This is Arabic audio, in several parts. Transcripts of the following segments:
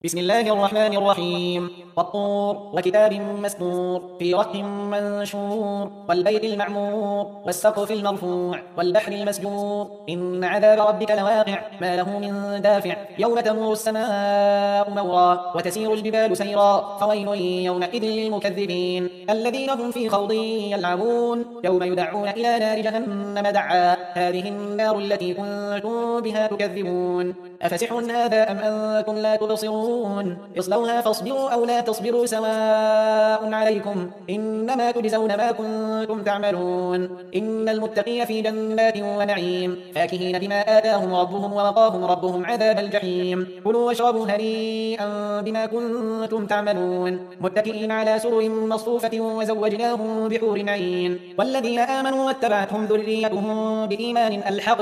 بسم الله الرحمن الرحيم والطور وكتاب مسطور في رق منشور والبيت المعمور والسقف المرفوع والبحر المسجور إن عذاب ربك لواقع ما له من دافع يوم تمور السماء مورا وتسير الجبال سيرا فويل يومئذ للمكذبين الذين هم في خوض يلعبون يوم يدعون إلى نار جهنم دعا هذه النار التي كنتم بها تكذبون أفسحر هذا أم أنتم لا تبصرون اصلوها فاصبروا أو لا تصبروا سواء عليكم إنما تجزون ما كنتم تعملون إن المتقين في جنات ونعيم فاكهين بما آتاهم ربهم ووقاهم ربهم عذاب الجحيم كلوا واشربوا هنيئا بما كنتم تعملون متكئين على سرر مصفوفة وزوجناهم بحور عين والذين آمنوا واتبعتهم ذريتهم بإيمان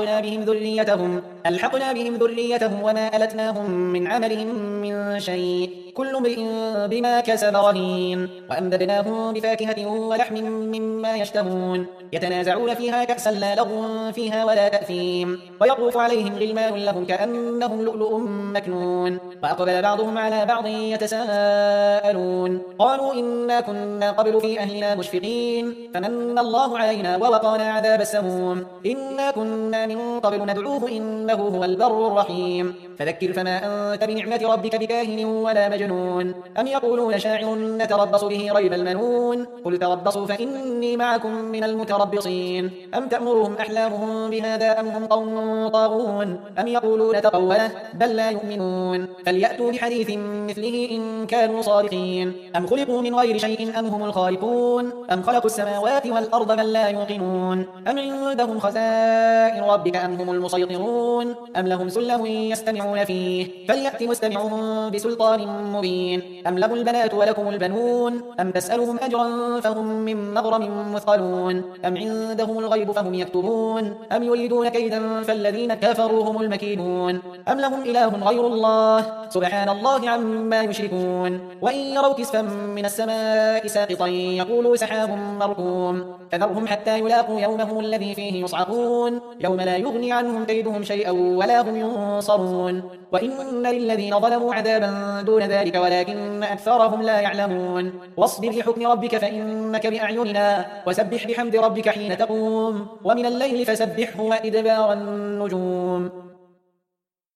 ألحقنا بهم ذريتهم وما ألتناهم من عملهم من شيء كل امرئ بما كسب رهين وأمددناهم بفاكهة ولحم مما يشتهون يتنازعون فيها كأسا لا لغو فيها ولا تأثيم ويطوف عليهم غلمان لهم كأنهم لؤلؤ مكنون وأقبل بعضهم على بعض يتساءلون قالوا إنا كنا قبل في أهلنا مشفقين فمن الله علينا ووقانا عذاب السموم إنا كنا من قبل ندعوه إنه هو البر الرحيم فذكر فما أنت بنعمة ربك بكاهن ولا مجنون أم يقولون شاعر نتربص به ريب المنون قل تربصوا فإني معكم من المتربصين أم تأمرهم أحلامهم بهذا أم هم قوم طاغون أم يقولون تقوله بل لا يؤمنون فليأتوا بحديث مثله إن كانوا صادقين أم خلقوا من غير شيء أم هم الخالقون أم خلقوا السماوات والأرض بل لا يوقنون أم عندهم خزائن ربك أم هم المسيطرون أم لهم سلم يستمعون فيه فليأت مستمعهم بسلطان مبين أم لهم البنات ولكم البنون أم تسألهم أجرا فهم من مغرم مثقلون أم عندهم الغيب فهم يكتبون أم يريدون كيدا فالذين كفروا هم المكيدون أم لهم إله غير الله سبحان الله عما يشركون وإن يروا كسفا من السماء ساقطا يقولوا سحاب مركوم فذرهم حتى يلاقوا يومهم الذي فيه يصعقون يوم لا يغني عنهم كيدهم شيئا ولا هم ينصرون وإن للذين ظلموا عذابا دون ذلك ولكن أكثرهم لا يعلمون واصبر لحكم ربك فإنك بأعيننا وسبح بحمد ربك حين تقوم ومن الليل فسبحه وإدبار النجوم